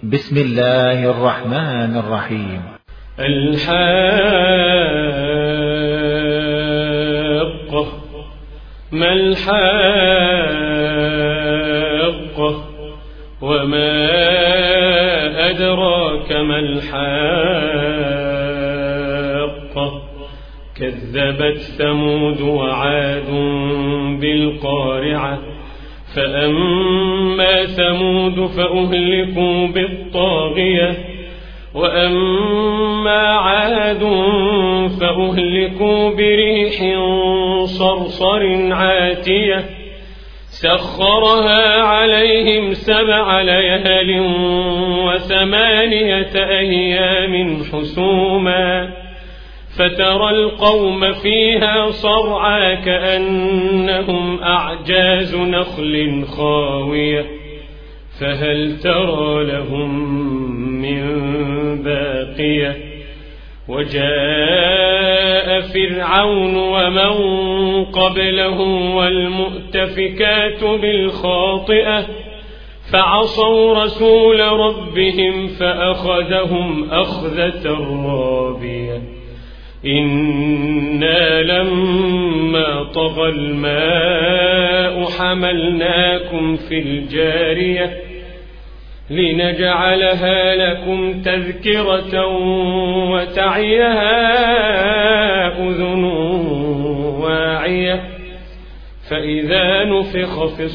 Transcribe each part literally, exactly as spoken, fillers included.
بسم الله الرحمن الرحيم. الحاقة. ما الحاقة وما أدراك ما الحاقة. كذبت ثمود وعاد بالقارعة. فأما ثمود فأهلكوا بالطاغية وأما عاد فأهلكوا بريح صرصر عاتية سخرها عليهم سبع ليال وثمانية أيام حسوما فترى القوم فيها صرعى كأنهم أعجاز نخل خاوية فهل ترى لهم من باقية. وجاء فرعون ومن قبله والمؤتفكات بالخاطئة فعصوا رسول ربهم فأخذهم أخذة رابية. إنا لما طغى الماء حملناكم في الجارية لنجعلها لكم تذكرة وتعيها أذن واعية. فإذا نفخ في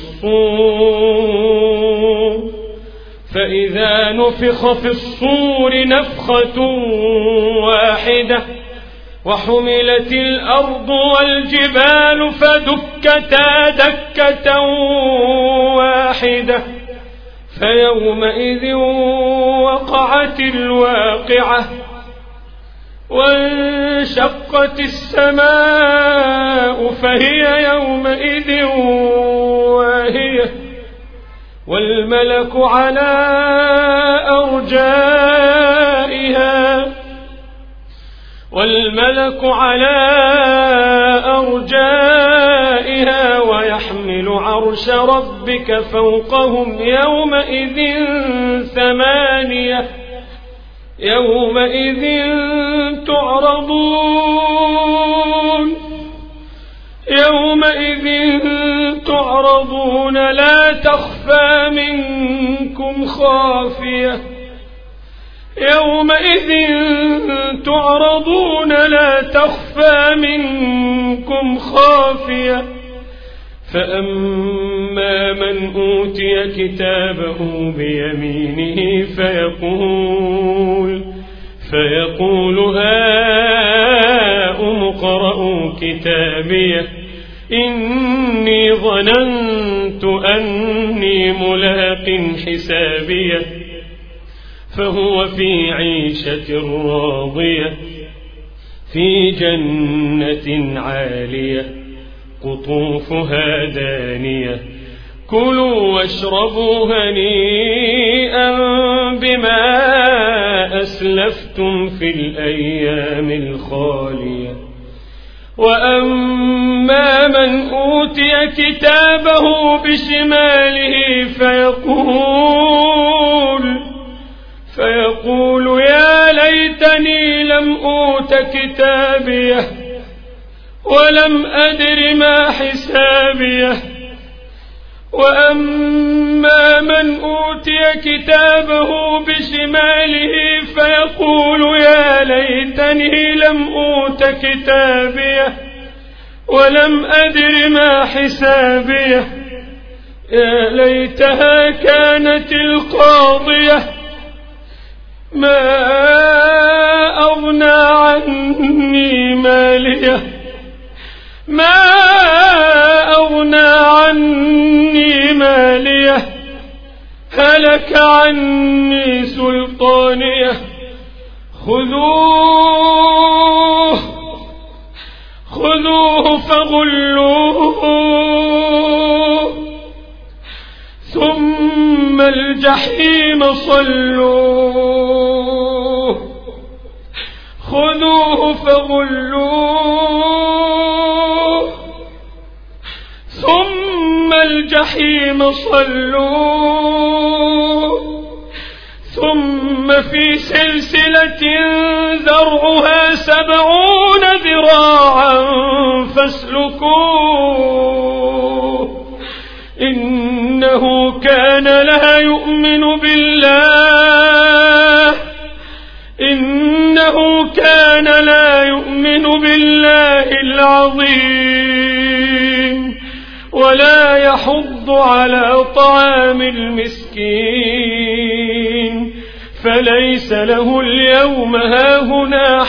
الصور فإذا نفخ في الصور نفخة واحدة وحملت الأرض والجبال فدكتا دكة واحدة فيومئذ وقعت الواقعة وانشقت السماء فهي يومئذ واهية والملك على أرجائها والملك على أرجائها ويحمل عرش ربك فوقهم يومئذ ثمانية يومئذ تعرضون يومئذ تعرضون لا تخفى منكم خافية يومئذ تعرضون لا تخفى منكم خافية. فأما من أوتي كتابه بيمينه فيقول فيقول هاؤم اقرءوا كتابيه إني ظننت أني ملاق حسابيه فهو في عيشة راضية في جنة عالية قطوفها دانية كلوا واشربوا هنيئا بما أسلفتم في الأيام الخالية. وأما من أوتي كتابه بشماله فيقول فيقول يا ليتني لم أوت كتابيه ولم أدر ما حسابيه. وأما من أوتي كتابه بشماله فيقول يا ليتني لم أوت كتابيه ولم أدر ما حسابيه يا ليتها كانت القاضية ما أغنى عني ماليه ما أغنى عني ماليه هلك عني سلطانيه خذوه خذوه فغلوه ثم الجحيم صلوه خذوه فغلوه ثم الجحيم صلوه ثم في سلسلة ذرعها سبعون ذراعا فاسلكوه إنه كان لا يؤمن بالله إنه كان لا يؤمن بالله العظيم ولا يحض على طعام المسكين فليس له اليوم هاهنا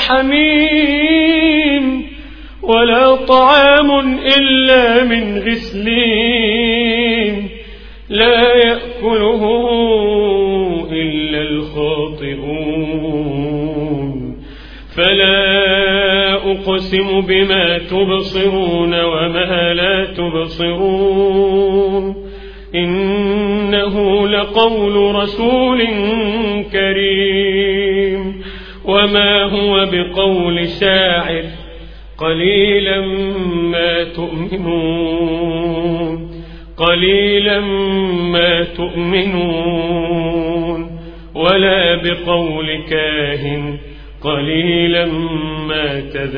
حميم ولا طعام إلا من غسلين لا يأكله إلا الخاطئون فلا أقسم بما تبصرون وما لا تبصرون إنه لقول رسول كريم وما هو بقول شاعر قليلا ما تؤمنون قليلا ما تؤمنون ولا بقول كاهن قليلا ما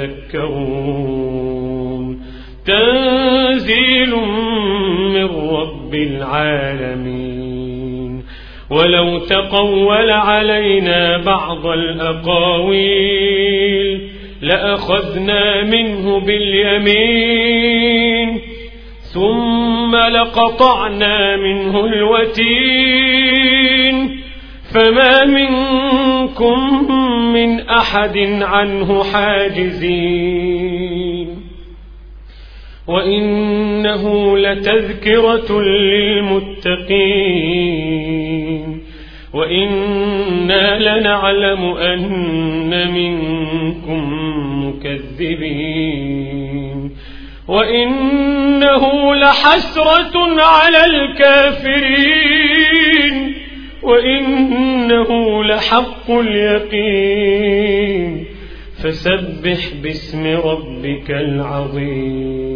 تذكرون تنزيل من رب العالمين ولو تقول علينا بعض الأقاويل لأخذنا منه باليمين ثم لقطعنا منه الوتين فما منكم من أحد عنه حاجزين وإنه لتذكرة للمتقين وإنا لنعلم أن منكم مكذبين وإنه لحسرة على الكافرين وإنه لحق اليقين فسبح باسم ربك العظيم